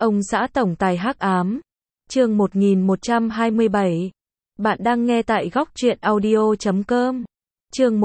Ông xã tổng tài hắc ám. Chương 1127. Bạn đang nghe tại góc truyện audio.com. Chương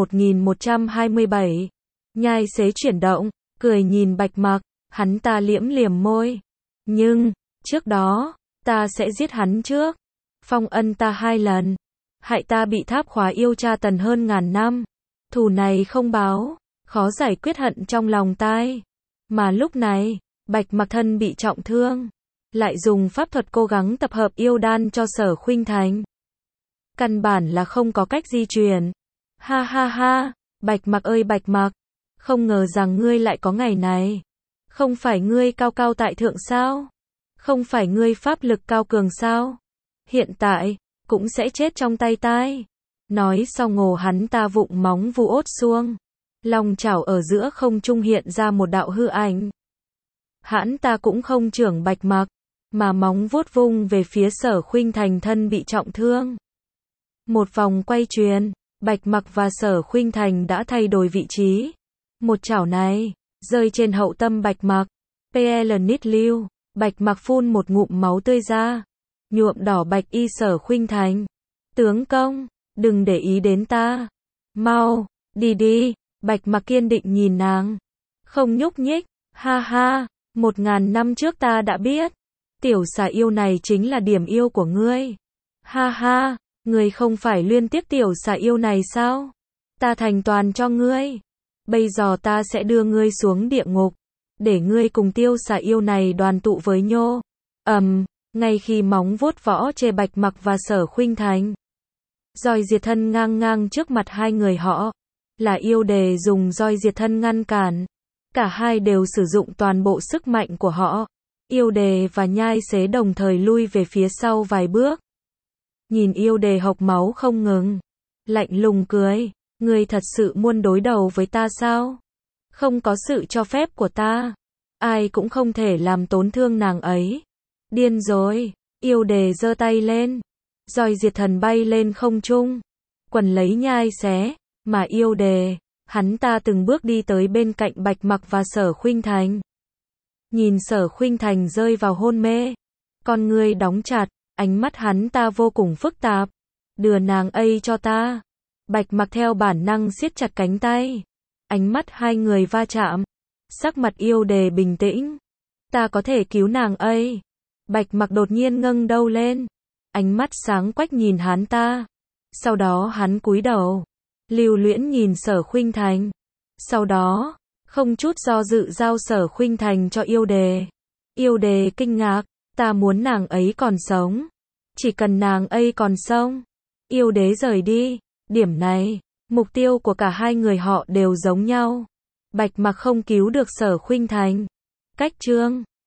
1127. Nhai xế chuyển động, cười nhìn Bạch Mặc, hắn ta liễm liềm môi. Nhưng, trước đó, ta sẽ giết hắn trước. Phong ân ta 2 lần. Hại ta bị tháp khóa yêu tra tấn hơn ngàn năm. Thù này không báo, khó giải quyết hận trong lòng tai. Mà lúc này, Bạch Mặc thân bị trọng thương, lại dùng pháp thuật cố gắng tập hợp yêu đan cho Sở Khuynh Thành. Căn bản là không có cách di chuyển. Ha ha ha, Bạch Mặc ơi Bạch Mặc, không ngờ rằng ngươi lại có ngày này. Không phải ngươi cao cao tại thượng sao? Không phải ngươi pháp lực cao cường sao? Hiện tại, cũng sẽ chết trong tay tai. Nói xong ngồ hắn ta vụng móng vu ốt xuông. Long chảo ở giữa không trung hiện ra một đạo hư ảnh. Hắn ta cũng không chưởng Bạch Mặc, mà móng vuốt vung về phía Sở Khuynh Thành thân bị trọng thương. Một vòng quay truyền, Bạch Mặc và Sở Khuynh Thành đã thay đổi vị trí. Một chảo này, rơi trên hậu tâm Bạch Mặc. PL nít lưu, Bạch Mặc phun một ngụm máu tươi ra, nhuộm đỏ bạch y Sở Khuynh Thành. Tướng công, đừng để ý đến ta. Mau, đi đi, Bạch Mặc kiên định nhìn nàng. Không nhúc nhích, ha ha, 1000 năm trước ta đã biết. Tiểu xà yêu này chính là điểm yêu của ngươi. Ha ha, ngươi không phải luyến tiếc tiểu xà yêu này sao? Ta thành toàn cho ngươi. Bây giờ ta sẽ đưa ngươi xuống địa ngục, để ngươi cùng tiêu xà yêu này đoàn tụ với nhô. Ngay khi móng vuốt võ chê Bạch Mặc và Sở Khuynh Thành, roi diệt thân ngang ngang trước mặt hai người họ, là yêu đề dùng roi diệt thân ngăn cản. Cả hai đều sử dụng toàn bộ sức mạnh của họ. Yêu đề và nhai xế đồng thời lui về phía sau vài bước. Nhìn yêu đề hộc máu không ngừng, lạnh lùng cười, ngươi thật sự muốn đối đầu với ta sao? Không có sự cho phép của ta, ai cũng không thể làm tổn thương nàng ấy. Điên rồi, yêu đề giơ tay lên, roi diệt thần bay lên không trung, quần lấy nhai xé, mà yêu đề, hắn ta từng bước đi tới bên cạnh Bạch Mặc và Sở Khuynh Thành. Nhìn Sở Khuynh Thành rơi vào hôn mê, con ngươi đóng chặt, ánh mắt hắn ta vô cùng phức tạp. Đưa nàng ấy cho ta. Bạch Mặc theo bản năng siết chặt cánh tay. Ánh mắt hai người va chạm. Sắc mặt yêu đề bình tĩnh. Ta có thể cứu nàng ấy. Bạch Mặc đột nhiên ngẩng đầu lên. Ánh mắt sáng quắc nhìn hắn ta. Sau đó hắn cúi đầu, lưu luyến nhìn Sở Khuynh Thành. Sau đó, không chút do dự giao Sở Khuynh Thành cho yêu đề. Yêu đề kinh ngạc, ta muốn nàng ấy còn sống. Chỉ cần nàng ấy còn sống. Yêu đế rời đi. Điểm này, mục tiêu của cả hai người họ đều giống nhau. Bạch Mặc không cứu được Sở Khuynh Thành. Cách chương